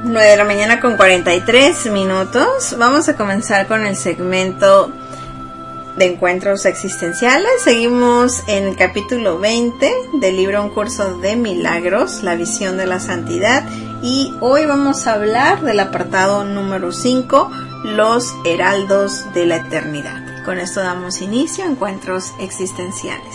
9 de la mañana con 43 minutos. Vamos a comenzar con el segmento de encuentros existenciales. Seguimos en el capítulo 20 del libro Un curso de milagros, la visión de la santidad. Y hoy vamos a hablar del apartado número 5, los heraldos de la eternidad. Con esto damos inicio a encuentros existenciales.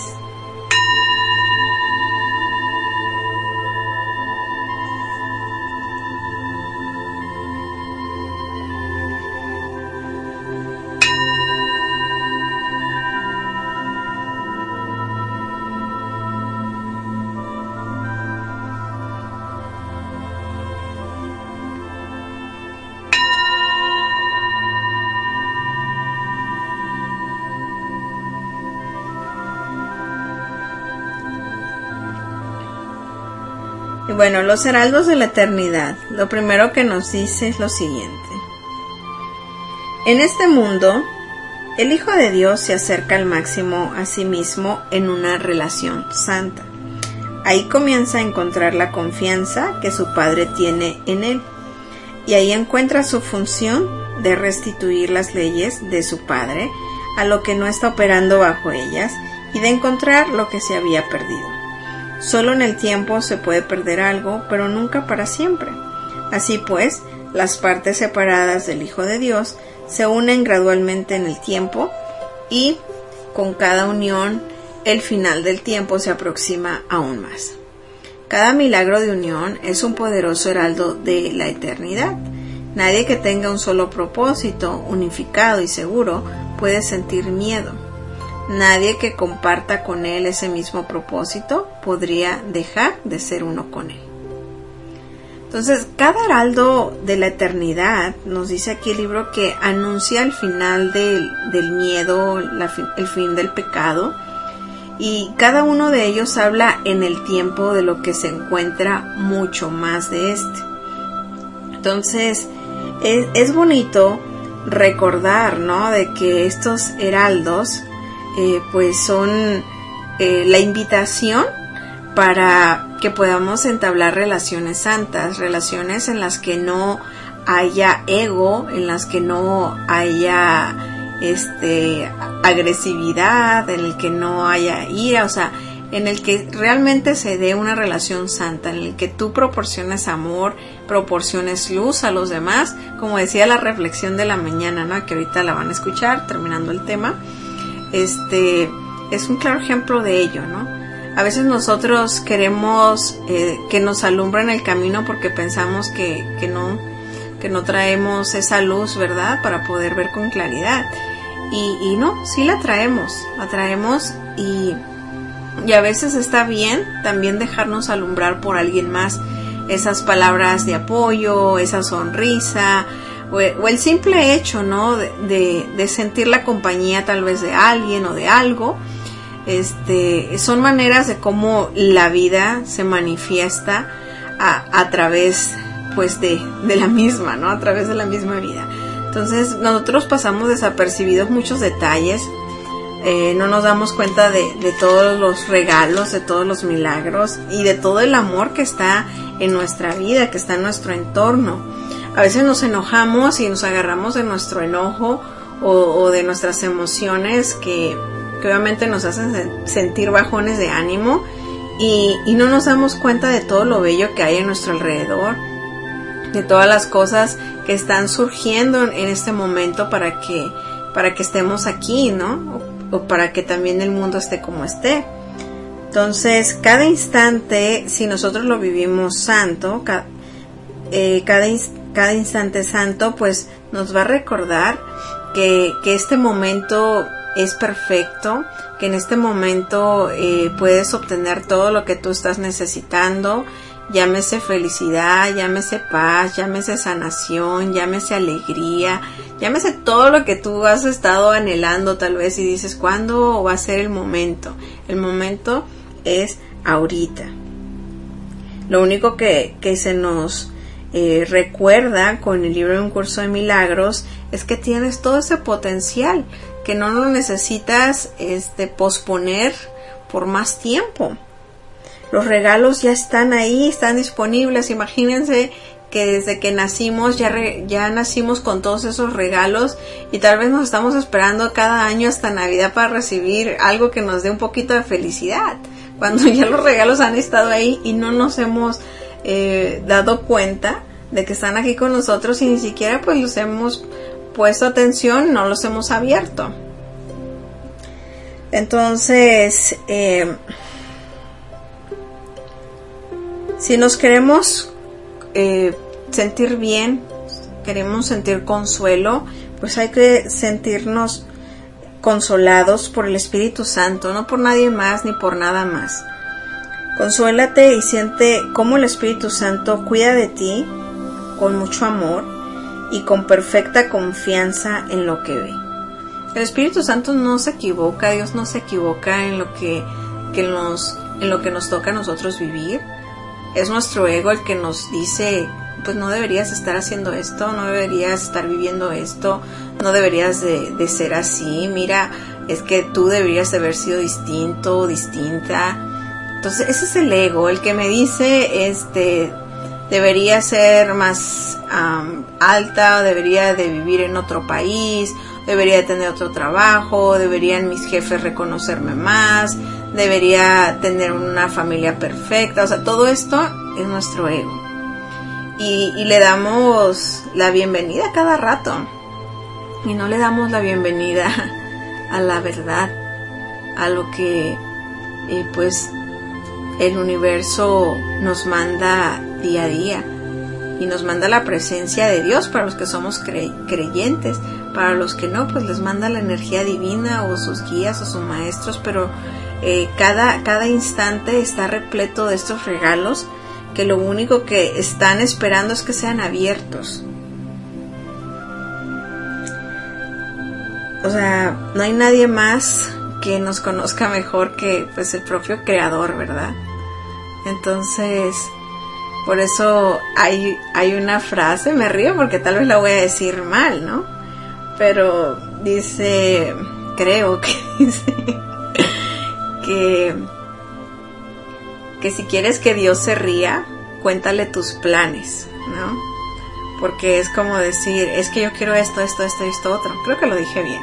Y bueno, los heraldos de la eternidad. Lo primero que nos dice es lo siguiente. En este mundo, el Hijo de Dios se acerca al máximo a sí mismo en una relación santa. Ahí comienza a encontrar la confianza que su Padre tiene en él. Y ahí encuentra su función de restituir las leyes de su Padre a lo que no está operando bajo ellas y de encontrar lo que se había perdido. Solo en el tiempo se puede perder algo, pero nunca para siempre. Así pues, las partes separadas del Hijo de Dios se unen gradualmente en el tiempo y con cada unión el final del tiempo se aproxima aún más. Cada milagro de unión es un poderoso heraldo de la eternidad. Nadie que tenga un solo propósito unificado y seguro puede sentir miedo. Nadie que comparta con él ese mismo propósito podría dejar de ser uno con él. Entonces, cada heraldo de la eternidad, nos dice aquí el libro, que anuncia el final del miedo, el fin del pecado, y cada uno de ellos habla en el tiempo de lo que se encuentra mucho más de este. Entonces, es bonito recordar, ¿no?, de que estos heraldos pues son la invitación para que podamos entablar relaciones santas, relaciones en las que no haya ego, en las que no haya agresividad, en el que no haya ira, o sea, en el que realmente se dé una relación santa, en el que tú proporciones amor, proporciones luz a los demás, como decía la reflexión de la mañana, ¿no?, que ahorita la van a escuchar terminando el tema. Es un claro ejemplo de ello, ¿no? A veces nosotros queremos que nos alumbren el camino porque pensamos que no traemos esa luz, ¿verdad?, para poder ver con claridad. Y no, sí la traemos y a veces está bien también dejarnos alumbrar por alguien más. Esas palabras de apoyo, esa sonrisa, o el simple hecho, ¿no?, de sentir la compañía tal vez de alguien o de algo, son maneras de cómo la vida se manifiesta a través, pues, de la misma, ¿no?, a través de la misma vida. Entonces, nosotros pasamos desapercibidos muchos detalles, no nos damos cuenta de todos los regalos, de todos los milagros y de todo el amor que está en nuestra vida, que está en nuestro entorno. A veces nos enojamos y nos agarramos de nuestro enojo o de nuestras emociones que obviamente nos hacen sentir bajones de ánimo y no nos damos cuenta de todo lo bello que hay en nuestro alrededor, de todas las cosas que están surgiendo en este momento para que estemos aquí, ¿no? O para que también el mundo esté como esté. Entonces, cada instante, si nosotros lo vivimos santo, cada instante santo, pues nos va a recordar que este momento es perfecto, que en este momento puedes obtener todo lo que tú estás necesitando, llámese felicidad, llámese paz, llámese sanación, llámese alegría, llámese todo lo que tú has estado anhelando tal vez y dices, ¿cuándo va a ser el momento? El momento es ahorita. Lo único que se nos recuerda con el libro de Un curso de milagros es que tienes todo ese potencial, que no lo necesitas posponer por más tiempo. Los regalos ya están ahí, están disponibles. Imagínense desde que nacimos ya nacimos con todos esos regalos y tal vez nos estamos esperando cada año hasta Navidad para recibir algo que nos dé un poquito de felicidad, cuando ya los regalos han estado ahí y no nos hemos dado cuenta de que están aquí con nosotros y ni siquiera pues los hemos puesto atención, no los hemos abierto. Entonces, si nos queremos sentir bien, queremos sentir consuelo, pues hay que sentirnos consolados por el Espíritu Santo, no por nadie más ni por nada más. Consuélate y siente cómo el Espíritu Santo cuida de ti con mucho amor y con perfecta confianza en lo que ve. El Espíritu Santo no se equivoca, Dios no se equivoca en lo que nos toca a nosotros vivir. Es nuestro ego el que nos dice, pues no deberías estar haciendo esto, no deberías estar viviendo esto, no deberías de ser así, mira, es que tú deberías de haber sido distinto o distinta. Entonces ese es el ego, el que me dice, debería ser más alta, debería de vivir en otro país, debería de tener otro trabajo, deberían mis jefes reconocerme más, debería tener una familia perfecta. O sea, todo esto es nuestro ego. Y le damos la bienvenida cada rato. Y no le damos la bienvenida a la verdad, a lo que pues el universo nos manda día a día. Y nos manda la presencia de Dios para los que somos creyentes. Para los que no, pues les manda la energía divina o sus guías o sus maestros. Pero cada instante está repleto de estos regalos que lo único que están esperando es que sean abiertos. O sea, no hay nadie más que nos conozca mejor que pues el propio Creador, ¿verdad? Entonces, por eso hay una frase, me río porque tal vez la voy a decir mal, ¿no? Pero dice, creo que dice que si quieres que Dios se ría, cuéntale tus planes, ¿no? Porque es como decir, es que yo quiero esto otro. Creo que lo dije bien.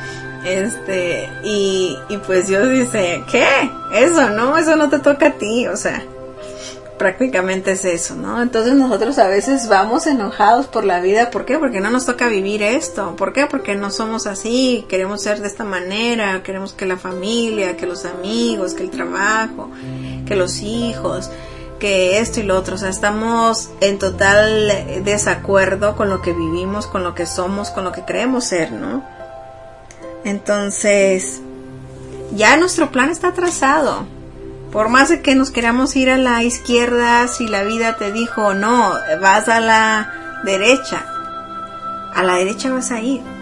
Y pues Dios dice, ¿qué? Eso no te toca a ti, o sea, prácticamente es eso, ¿no? Entonces nosotros a veces vamos enojados por la vida. ¿Por qué? Porque no nos toca vivir esto. ¿Por qué? Porque no somos así, queremos ser de esta manera, queremos que la familia, que los amigos, que el trabajo, que los hijos, que esto y lo otro. O sea, estamos en total desacuerdo con lo que vivimos, con lo que somos, con lo que creemos ser, ¿no? Entonces, ya nuestro plan está trazado. Por más de que nos queramos ir a la izquierda, si la vida te dijo, no, vas a la derecha vas a ir.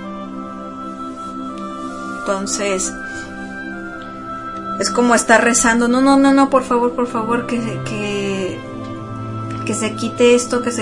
Entonces, es como estar rezando, no, por favor, que se quite esto, que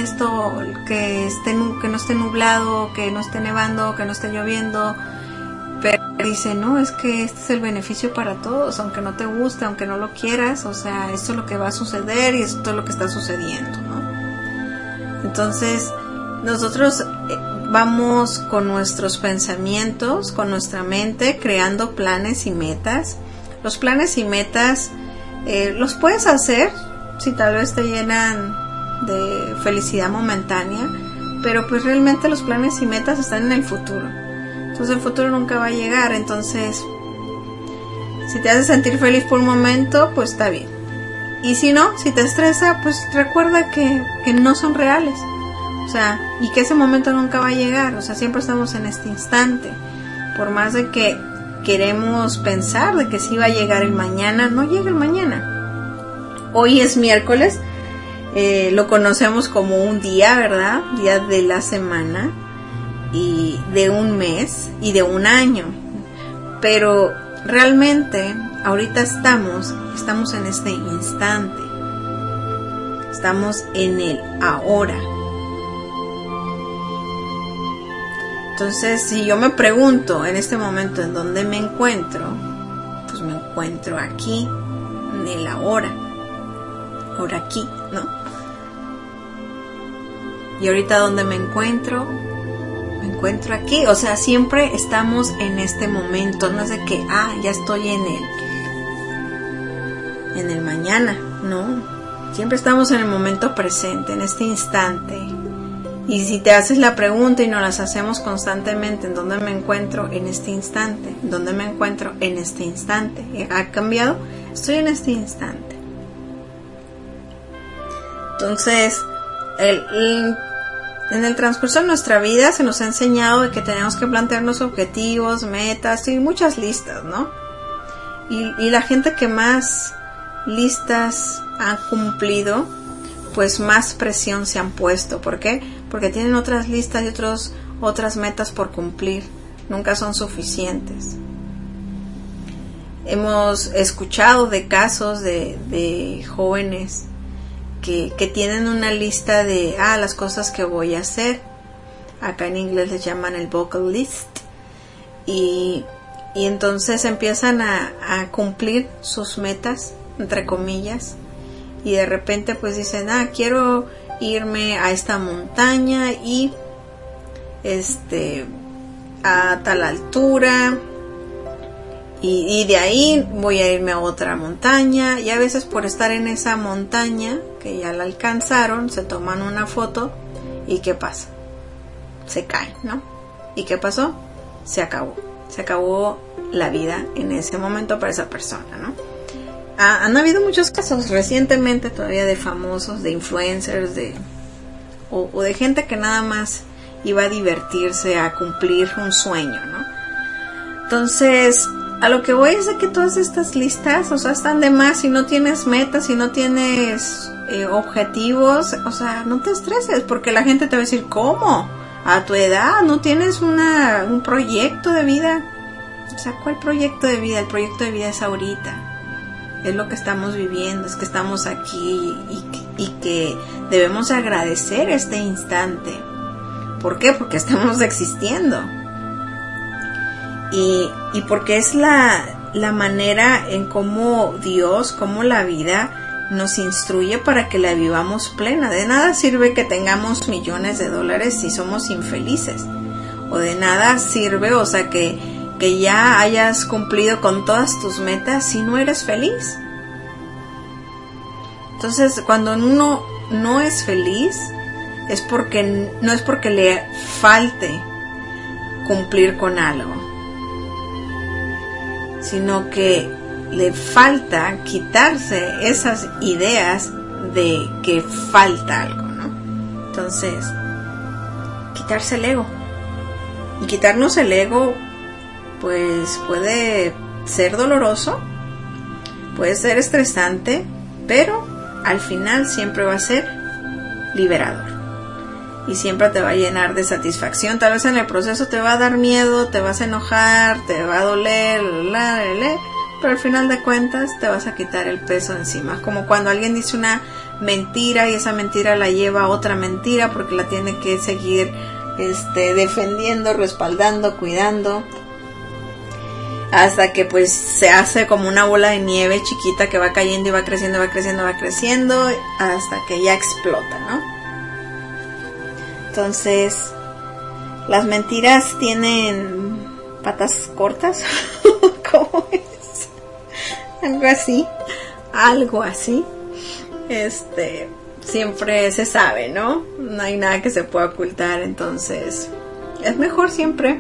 no esté nublado, que no esté nevando, que no esté lloviendo. Pero dice, no, es que este es el beneficio para todos, aunque no te guste, aunque no lo quieras, o sea, esto es lo que va a suceder y esto es lo que está sucediendo, ¿no? Entonces, nosotros vamos con nuestros pensamientos, con nuestra mente, creando planes y metas. Los planes y metas los puedes hacer si tal vez te llenan de felicidad momentánea, pero pues realmente los planes y metas están en el futuro. Entonces el futuro nunca va a llegar. Entonces, si te hace sentir feliz por un momento, pues está bien. Y si no, si te estresa, pues recuerda que no son reales. O sea, y que ese momento nunca va a llegar. O sea, siempre estamos en este instante. Por más de que queremos pensar de que sí va a llegar el mañana, no llega el mañana. Hoy es miércoles. Lo conocemos como un día, ¿verdad? Día de la semana. Y de un mes y de un año, pero realmente ahorita estamos en este instante, estamos en el ahora. Entonces, si yo me pregunto en este momento en dónde me encuentro, pues me encuentro aquí, en el ahora aquí, ¿no? ¿Y ahorita dónde me encuentro? Me encuentro aquí. O sea, siempre estamos en este momento. No es de que, ya estoy en el mañana. No. Siempre estamos en el momento presente, en este instante. Y si te haces la pregunta y nos las hacemos constantemente, ¿en dónde me encuentro en este instante? ¿En dónde me encuentro en este instante? ¿Ha cambiado? Estoy en este instante. Entonces, en el transcurso de nuestra vida se nos ha enseñado de que tenemos que plantearnos objetivos, metas y muchas listas, ¿no? Y la gente que más listas ha cumplido, pues más presión se han puesto. ¿Por qué? Porque tienen otras listas y otras metas por cumplir. Nunca son suficientes. Hemos escuchado de casos de jóvenes que tienen una lista de las cosas que voy a hacer. Acá en inglés les llaman el bucket list. Y entonces empiezan a cumplir sus metas, entre comillas. Y de repente pues dicen, quiero irme a esta montaña y a tal altura, y de ahí voy a irme a otra montaña. Y a veces por estar en esa montaña que ya la alcanzaron, se toman una foto y ¿qué pasa? Se caen, ¿no? ¿Y qué pasó? Se acabó la vida en ese momento para esa persona, ¿no? Han habido muchos casos recientemente todavía de famosos, de influencers, o de gente que nada más iba a divertirse, a cumplir un sueño, ¿no? Entonces, a lo que voy es de que todas estas listas, o sea, están de más. Si no tienes metas, si no tienes objetivos, o sea, no te estreses, porque la gente te va a decir, ¿cómo? A tu edad no tienes un proyecto de vida. O sea, ¿cuál proyecto de vida? El proyecto de vida es ahorita. Es lo que estamos viviendo, es que estamos aquí y que debemos agradecer este instante. ¿Por qué? Porque estamos existiendo. Y porque es la manera en cómo Dios, cómo la vida nos instruye para que la vivamos plena. De nada sirve que tengamos millones de dólares si somos infelices. O de nada sirve, o sea, que ya hayas cumplido con todas tus metas si no eres feliz. Entonces, cuando uno no es feliz, no es porque le falte cumplir con algo, sino que le falta quitarse esas ideas de que falta algo, ¿no? Entonces, quitarse el ego. Y quitarnos el ego, pues puede ser doloroso, puede ser estresante, pero al final siempre va a ser liberador. Y siempre te va a llenar de satisfacción. Tal vez en el proceso te va a dar miedo, te vas a enojar, te va a doler, pero al final de cuentas te vas a quitar el peso encima. Como cuando alguien dice una mentira y esa mentira la lleva a otra mentira porque la tiene que seguir defendiendo, respaldando, cuidando, hasta que pues se hace como una bola de nieve chiquita que va cayendo y va creciendo, va creciendo, va creciendo, hasta que ya explota, ¿no? Entonces, las mentiras tienen patas cortas. ¿Cómo es? Algo así. Siempre se sabe, ¿no? No hay nada que se pueda ocultar. Entonces, es mejor siempre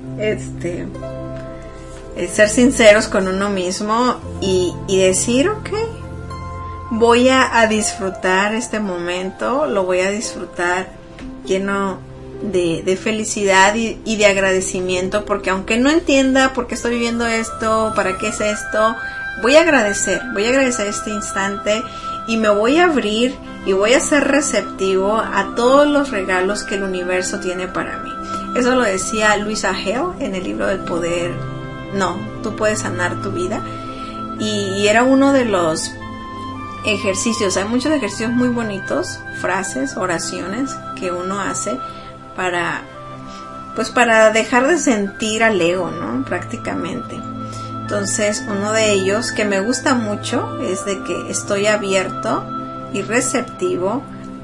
ser sinceros con uno mismo y decir, ok, voy a disfrutar este momento, lo voy a disfrutar lleno de felicidad y de agradecimiento, porque aunque no entienda por qué estoy viviendo esto, para qué es esto, voy a agradecer este instante y me voy a abrir y voy a ser receptivo a todos los regalos que el universo tiene para mí. Eso lo decía Louisa Hay en el libro del poder. No, tú puedes sanar tu vida. Y era uno de los ejercicios. Hay muchos ejercicios muy bonitos, frases, oraciones que uno hace para dejar de sentir al ego, ¿no? Prácticamente. Entonces, uno de ellos que me gusta mucho es de que estoy abierto y receptivo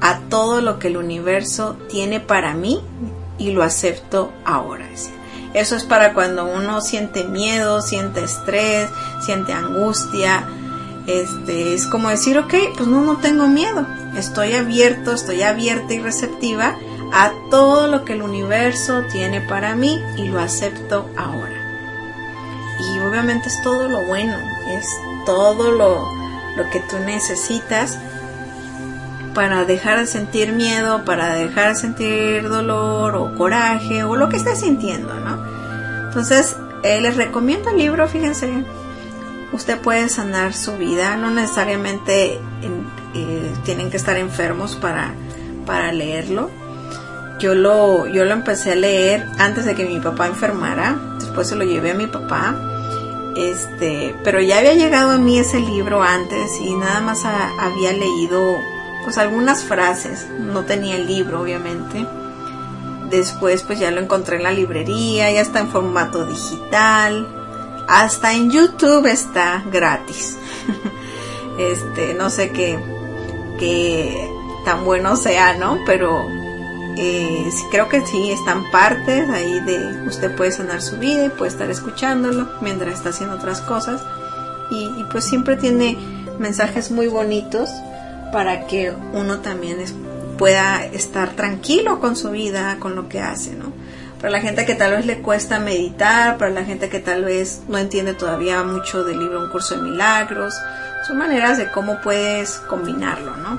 a todo lo que el universo tiene para mí y lo acepto ahora. Eso es para cuando uno siente miedo, siente estrés, siente angustia. Es como decir, ok, pues no tengo miedo. Estoy abierta y receptiva a todo lo que el universo tiene para mí y lo acepto ahora. Y obviamente es todo lo bueno, es todo lo que tú necesitas para dejar de sentir miedo, para dejar de sentir dolor o coraje o lo que estés sintiendo, ¿no? Entonces, les recomiendo el libro, fíjense, usted puede sanar su vida, no necesariamente tienen que estar enfermos para leerlo. Yo lo empecé a leer antes de que mi papá enfermara, después se lo llevé a mi papá, pero ya había llegado a mí ese libro antes y nada más había leído pues algunas frases, no tenía el libro obviamente. Después pues ya lo encontré en la librería, ya está en formato digital, hasta en YouTube está gratis. No sé qué tan bueno sea, ¿no? Pero creo que sí, están partes ahí de usted puede sanar su vida y puede estar escuchándolo mientras está haciendo otras cosas y pues siempre tiene mensajes muy bonitos para que uno también pueda estar tranquilo con su vida, con lo que hace, ¿no? Para la gente que tal vez le cuesta meditar, para la gente que tal vez no entiende todavía mucho del libro Un Curso de Milagros, son maneras de cómo puedes combinarlo, ¿no?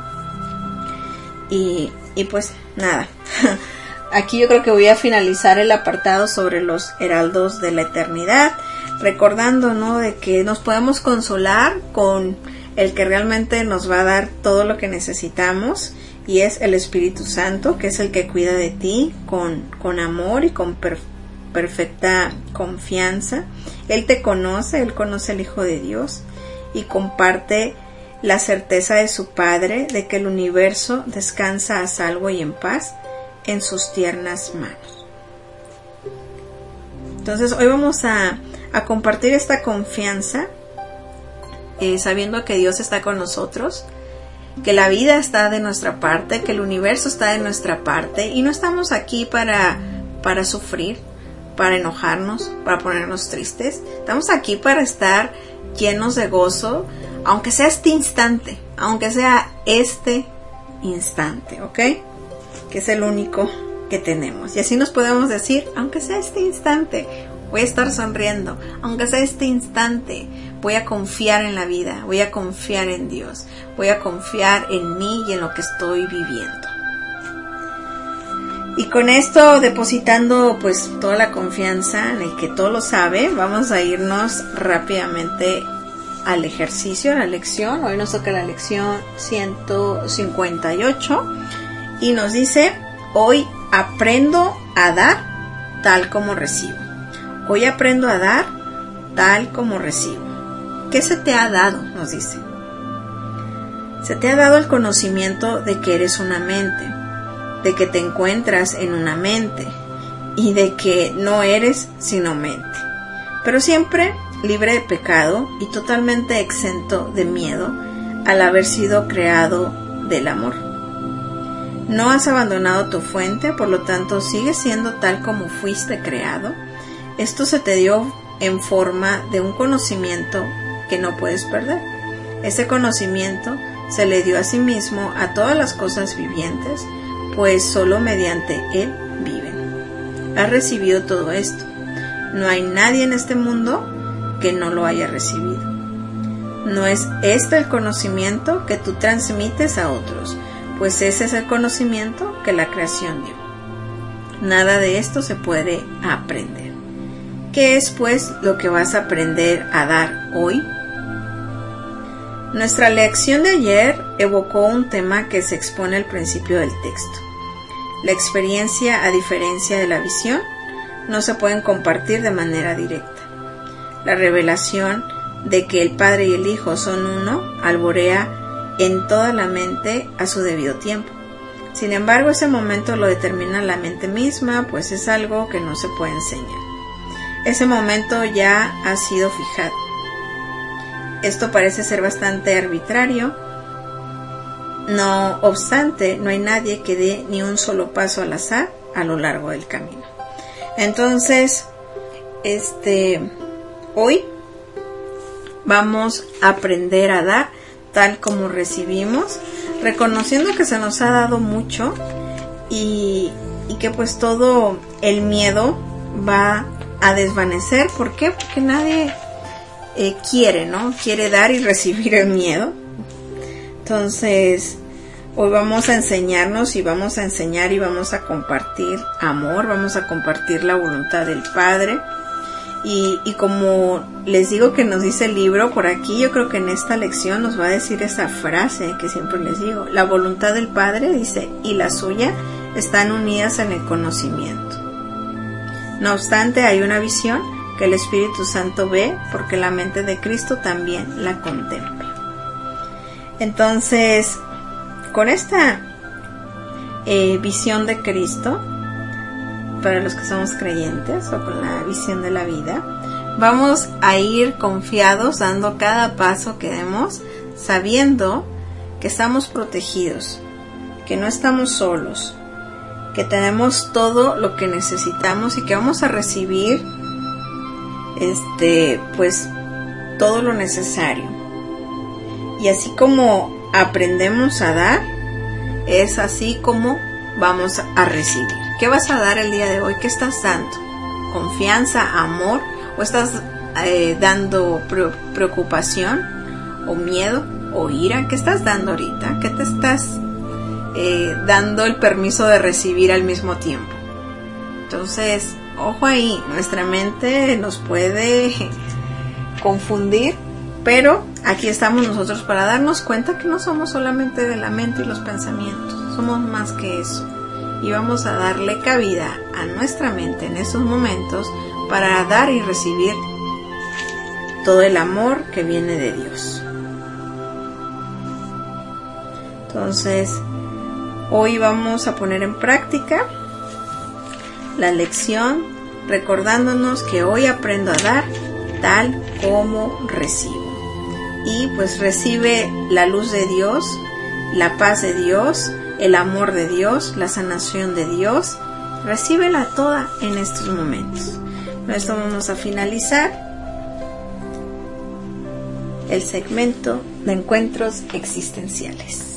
Y pues nada, aquí yo creo que voy a finalizar el apartado sobre los heraldos de la eternidad, recordando, ¿no?, de que nos podemos consolar con el que realmente nos va a dar todo lo que necesitamos, y es el Espíritu Santo, que es el que cuida de ti con amor y con perfecta confianza. Él te conoce, Él conoce al Hijo de Dios y comparte la certeza de su Padre de que el universo descansa a salvo y en paz en sus tiernas manos. Entonces hoy vamos a compartir esta confianza, sabiendo que Dios está con nosotros, que la vida está de nuestra parte, que el universo está de nuestra parte y no estamos aquí para sufrir, para enojarnos, para ponernos tristes. Estamos aquí para estar llenos de gozo, aunque sea este instante, ¿ok? Que es el único que tenemos. Y así nos podemos decir, aunque sea este instante, voy a estar sonriendo, aunque sea este instante, voy a confiar en la vida, voy a confiar en Dios, voy a confiar en mí y en lo que estoy viviendo. Y con esto, depositando pues toda la confianza en el que todo lo sabe, vamos a irnos rápidamente al ejercicio, a la lección. Hoy nos toca la lección 158 y nos dice, hoy aprendo a dar tal como recibo. Hoy aprendo a dar tal como recibo. ¿Qué se te ha dado?, nos dice. Se te ha dado el conocimiento de que eres una mente, de que te encuentras en una mente y de que no eres sino mente, pero siempre libre de pecado y totalmente exento de miedo al haber sido creado del amor. No has abandonado tu fuente, por lo tanto sigues siendo tal como fuiste creado. Esto se te dio en forma de un conocimiento que no puedes perder. Ese conocimiento se le dio a sí mismo a todas las cosas vivientes, pues solo mediante él viven. Has recibido todo esto. No hay nadie en este mundo que no lo haya recibido. No es este el conocimiento que tú transmites a otros, pues ese es el conocimiento que la creación dio. Nada de esto se puede aprender. ¿Qué es pues lo que vas a aprender a dar hoy? Nuestra lección de ayer evocó un tema que se expone al principio del texto. La experiencia, a diferencia de la visión, no se pueden compartir de manera directa. La revelación de que el Padre y el Hijo son uno alborea en toda la mente a su debido tiempo. Sin embargo, ese momento lo determina la mente misma, pues es algo que no se puede enseñar. Ese momento ya ha sido fijado. Esto parece ser bastante arbitrario, No obstante, no hay nadie que dé ni un solo paso al azar a lo largo del camino. Entonces, hoy vamos a aprender a dar tal como recibimos, reconociendo que se nos ha dado mucho y que pues todo el miedo va a desvanecer. ¿Por qué? Porque nadie quiere, ¿no? Quiere dar y recibir el miedo. Entonces, hoy vamos a enseñarnos y vamos a enseñar y vamos a compartir amor, vamos a compartir la voluntad del Padre. Y como les digo que nos dice el libro por aquí, yo creo que en esta lección nos va a decir esa frase que siempre les digo. La voluntad del Padre, dice, y la suya están unidas en el conocimiento. No obstante, hay una visión que el Espíritu Santo ve porque la mente de Cristo también la contempla. Entonces, con esta visión de Cristo, para los que somos creyentes, o con la visión de la vida, vamos a ir confiados, dando cada paso que demos, sabiendo que estamos protegidos, que no estamos solos, que tenemos todo lo que necesitamos y que vamos a recibir pues todo lo necesario. Y así como aprendemos a dar, es así como vamos a recibir. ¿Qué vas a dar el día de hoy? ¿Qué estás dando? ¿Confianza, amor? ¿O estás dando preocupación? ¿O miedo? ¿O ira? ¿Qué estás dando ahorita? ¿Qué te estás dando el permiso de recibir al mismo tiempo? Entonces, ojo ahí, nuestra mente nos puede confundir, pero aquí estamos nosotros para darnos cuenta que no somos solamente de la mente y los pensamientos, somos más que eso. Y vamos a darle cabida a nuestra mente en estos momentos para dar y recibir todo el amor que viene de Dios. Entonces, hoy vamos a poner en práctica la lección, recordándonos que hoy aprendo a dar tal como recibo. Y pues recibe la luz de Dios, la paz de Dios, el amor de Dios, la sanación de Dios. Recíbela toda en estos momentos. Con esto vamos a finalizar el segmento de encuentros existenciales.